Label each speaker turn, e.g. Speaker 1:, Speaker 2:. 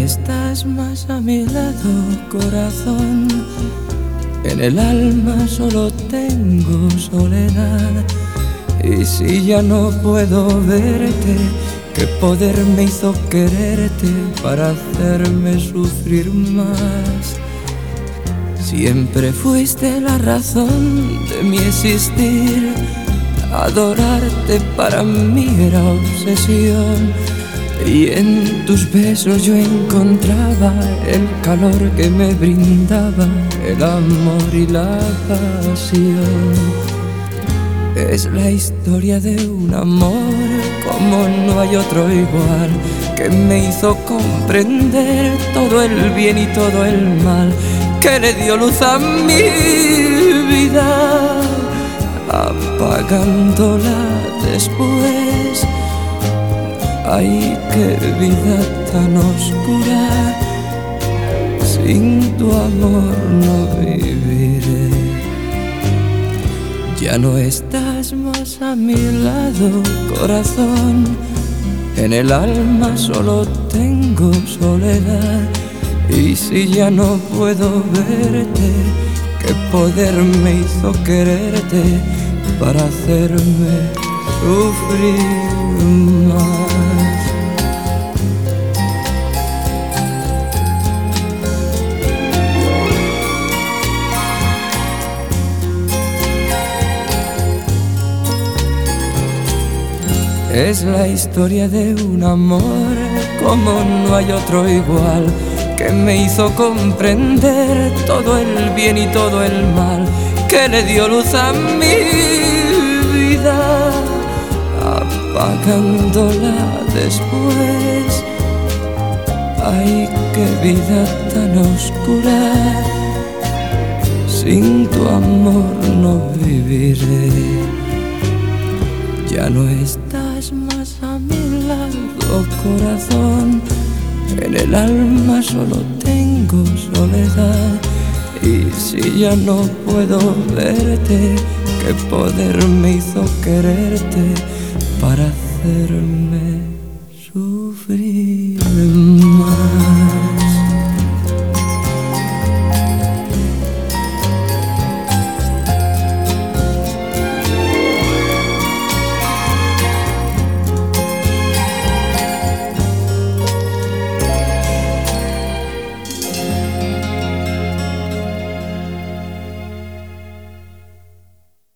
Speaker 1: estás más a mi lado, corazón. En el alma solo tengo soledad. Y si ya no puedo verte, ¿qué poder me hizo quererte para hacerme sufrir más? Siempre fuiste la razón de mi existir. Adorarte para mí era obsesión. Y en tus besos yo encontraba el calor que me brindaba el amor y la pasión. Es la historia de un amor como no hay otro igual, que me hizo comprender todo el bien y todo el mal, que le dio luz a mi vida, apagándola después. Ay, qué vida tan oscura, sin tu amor no viviré. Ya no estás más a mi lado, corazón. En el alma solo tengo soledad. Y si ya no puedo verte, ¿qué poder me hizo quererte para hacerme sufrir más? Es la historia de un amor como no hay otro igual, que me hizo comprender todo el bien y todo el mal, que le dio luz a mi vida, apagándola después. Ay, qué vida tan oscura, sin tu amor no viviré. Ya no estás más a mi lado, corazón. En el alma solo tengo soledad. Y si ya no puedo verte, ¿qué poder me hizo quererte para hacerme